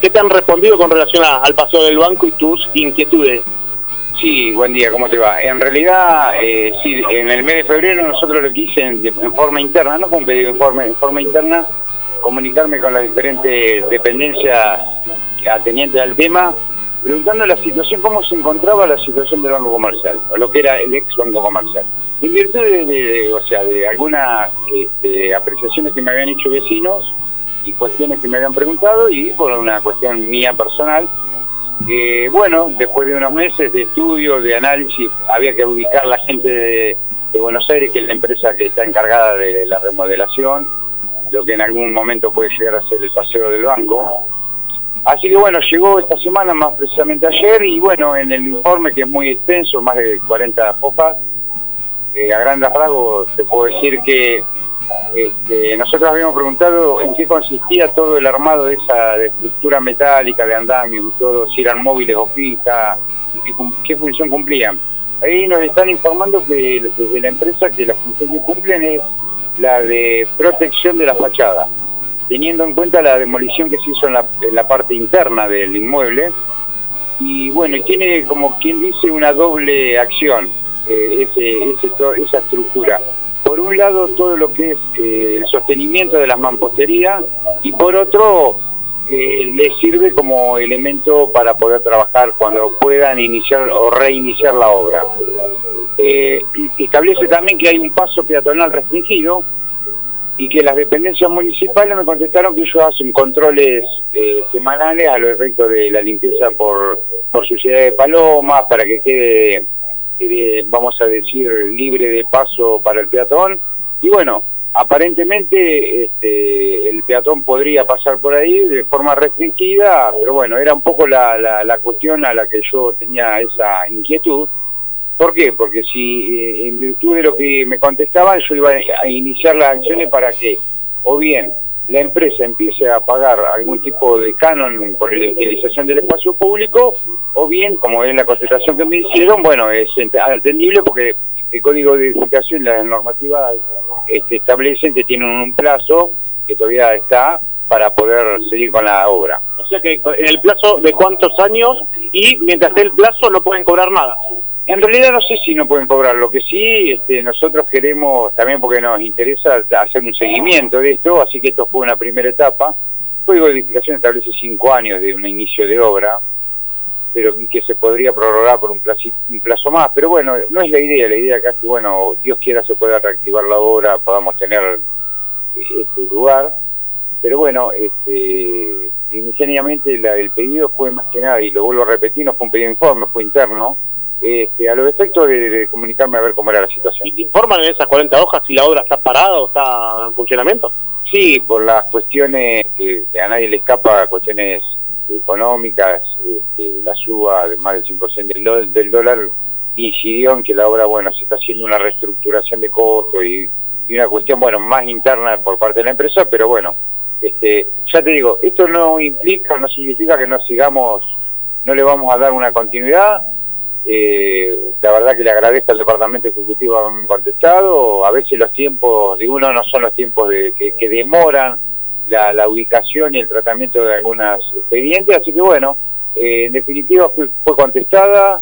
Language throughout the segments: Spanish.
¿Qué te han respondido con relación al paseo del banco y tus inquietudes? Sí, buen día, ¿cómo te va? En realidad, sí, en el mes de febrero nosotros lo que hice en forma interna, no fue un pedido en forma interna, comunicarme con las diferentes dependencias atenientes al tema, preguntando la situación, cómo se encontraba la situación del Banco Comercial, o lo que era el ex Banco Comercial. En virtud de algunas apreciaciones que me habían hecho vecinos y cuestiones que me habían preguntado, y por una cuestión mía personal, bueno, después de unos meses de estudio, de análisis, había que ubicar la gente de Buenos Aires, que es la empresa que está encargada de la remodelación, lo que en algún momento puede llegar a ser el paseo del banco. Así que bueno, llegó esta semana, más precisamente ayer, y bueno, en el informe, que es muy extenso, más de 40 hojas, a grandes rasgos te puedo decir que nosotros habíamos preguntado en qué consistía todo el armado de esa estructura metálica, de andamios y todo, si eran móviles o fijas, qué función cumplían. Ahí nos están informando que desde la empresa que la función que cumplen es la de protección de la fachada, teniendo en cuenta la demolición que se hizo en la parte interna del inmueble, y bueno, tiene, como quien dice, una doble acción, esa estructura. Por un lado, todo lo que es el sostenimiento de las mamposterías, y por otro, le sirve como elemento para poder trabajar cuando puedan iniciar o reiniciar la obra. Establece también que hay un paso peatonal restringido, y que las dependencias municipales me contestaron que ellos hacen controles semanales a los efectos de la limpieza por suciedad de palomas, para que quede, vamos a decir, libre de paso para el peatón. Y bueno, aparentemente el peatón podría pasar por ahí de forma restringida, pero bueno, era un poco la cuestión a la que yo tenía esa inquietud. ¿Por qué? Porque si en virtud de lo que me contestaban, yo iba a iniciar las acciones para que o bien la empresa empiece a pagar algún tipo de canon por la utilización del espacio público, o bien, como es la contestación que me hicieron, bueno, es atendible porque el Código de Edificación y las normativas establecen que tienen un plazo que todavía está para poder seguir con la obra. O sea que en el plazo de cuántos años, y mientras esté el plazo no pueden cobrar nada. En realidad no sé si no pueden cobrar, lo que sí nosotros queremos, también porque nos interesa hacer un seguimiento de esto, así que esto fue una primera etapa. El Código de Edificación establece 5 años de un inicio de obra, pero que se podría prorrogar por un plazo más, pero bueno, no es la idea acá es que, bueno, Dios quiera se pueda reactivar la obra, podamos tener este lugar, pero bueno, inicialmente el pedido fue más que nada, y lo vuelvo a repetir, no fue un pedido de informe, fue interno, a los efectos de comunicarme a ver cómo era la situación. ¿Y te informan en esas 40 hojas si la obra está parada o está en funcionamiento? Sí, por las cuestiones que a nadie le escapa, cuestiones económicas, la suba de más del 100% del dólar incidió en que la obra, bueno, se está haciendo una reestructuración de costos y una cuestión, bueno, más interna por parte de la empresa, pero bueno, ya te digo, esto no implica, no significa que no le vamos a dar una continuidad. La verdad que le agradezco al departamento ejecutivo haberme contestado. A veces los tiempos de uno no son los tiempos que demoran la ubicación y el tratamiento de algunas expedientes, así que bueno, en definitiva fue contestada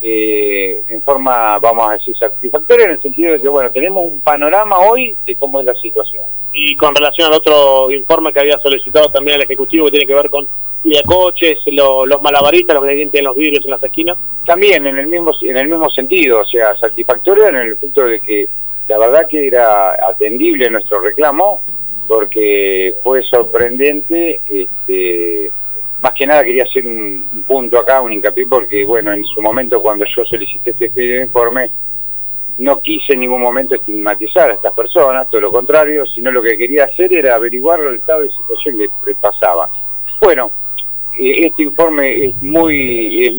en forma, vamos a decir, satisfactoria, en el sentido de que bueno, tenemos un panorama hoy de cómo es la situación. Y con relación al otro informe que había solicitado también al Ejecutivo, que tiene que ver con coches, los malabaristas, los que tienen los vidrios en las esquinas. También en el mismo sentido, o sea, satisfactoria en el efecto de que la verdad que era atendible nuestro reclamo, porque fue sorprendente, más que nada quería hacer un punto acá, un hincapié, porque bueno, en su momento cuando yo solicité este pedido de informe, no quise en ningún momento estigmatizar a estas personas, todo lo contrario, sino lo que quería hacer era averiguar el estado de situación que pasaba. Bueno, este informe es muy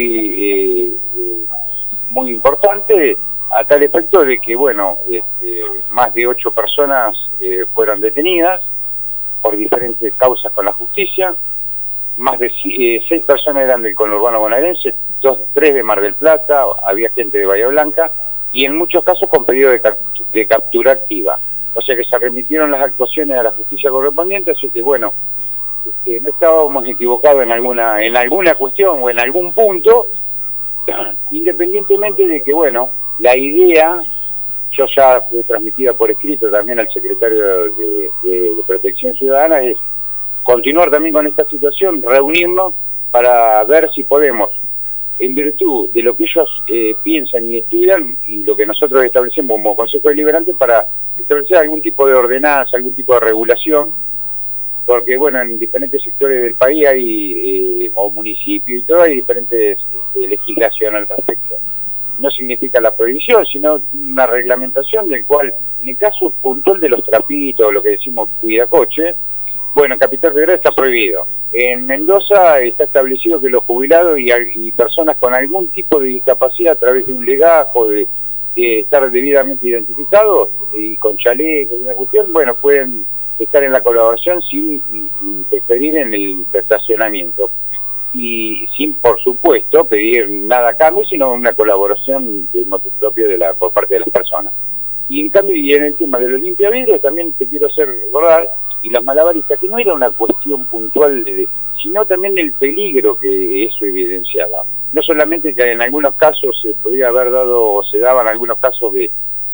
importante, a tal efecto de que, bueno, más de 8 personas fueron detenidas por diferentes causas con la justicia, más de 6 personas eran del conurbano bonaerense, 3 de Mar del Plata, había gente de Bahía Blanca, y en muchos casos con pedido de captura activa. O sea que se remitieron las actuaciones a la justicia correspondiente, así que bueno, no estábamos equivocados en alguna cuestión o en algún punto, independientemente de que, bueno, la idea, yo ya fue transmitida por escrito también al secretario de Protección Ciudadana, es continuar también con esta situación, reunirnos para ver si podemos, en virtud de lo que ellos piensan y estudian, y lo que nosotros establecemos como Consejo Deliberante, para establecer algún tipo de ordenanza, algún tipo de regulación, porque bueno, en diferentes sectores del país hay, o municipios y todo, hay diferentes legislación al respecto. No significa la prohibición, sino una reglamentación del cual, en el caso puntual de los trapitos, lo que decimos cuidacoche, bueno, en Capital Federal está prohibido. En Mendoza está establecido que los jubilados y personas con algún tipo de discapacidad a través de un legajo, de estar debidamente identificados y con chalecos y una cuestión, bueno, pueden estar en la colaboración sin interferir en el estacionamiento. Y sin, por supuesto, pedir nada a cambio, sino una colaboración de motu propio por parte de las personas. Y en cambio, y en el tema de los limpiavidrios, también te quiero hacer recordar, y los malabaristas, que no era una cuestión puntual, sino también el peligro que eso evidenciaba. No solamente que en algunos casos se podría haber dado, o se daban algunos casos de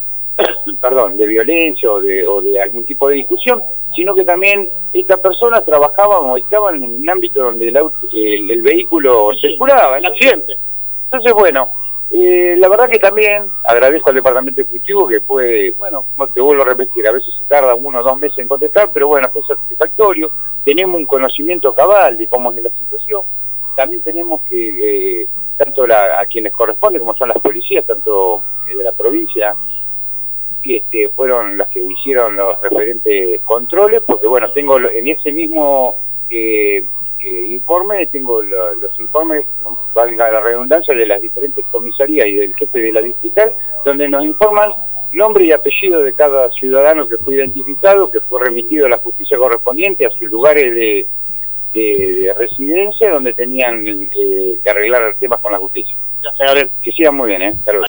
de violencia o de algún tipo de discusión, sino que también estas personas trabajaban o estaban en un ámbito donde el vehículo circulaba, el accidente. Entonces, bueno, la verdad que también agradezco al Departamento Ejecutivo, que fue, bueno, como te vuelvo a repetir, a veces se tarda 1 o 2 meses en contestar, pero bueno, fue satisfactorio. Tenemos un conocimiento cabal de cómo es la situación. También tenemos que, tanto a quienes corresponde, como son las policías, tanto de la provincia, que fueron las que hicieron los referentes controles, porque bueno, tengo en ese mismo informe, tengo los informes, valga la redundancia, de las diferentes comisarías y del jefe de la distrital, donde nos informan nombre y apellido de cada ciudadano que fue identificado, que fue remitido a la justicia correspondiente, a sus lugares de residencia, donde tenían que arreglar temas con la justicia. Que sigan muy bien, Hasta luego.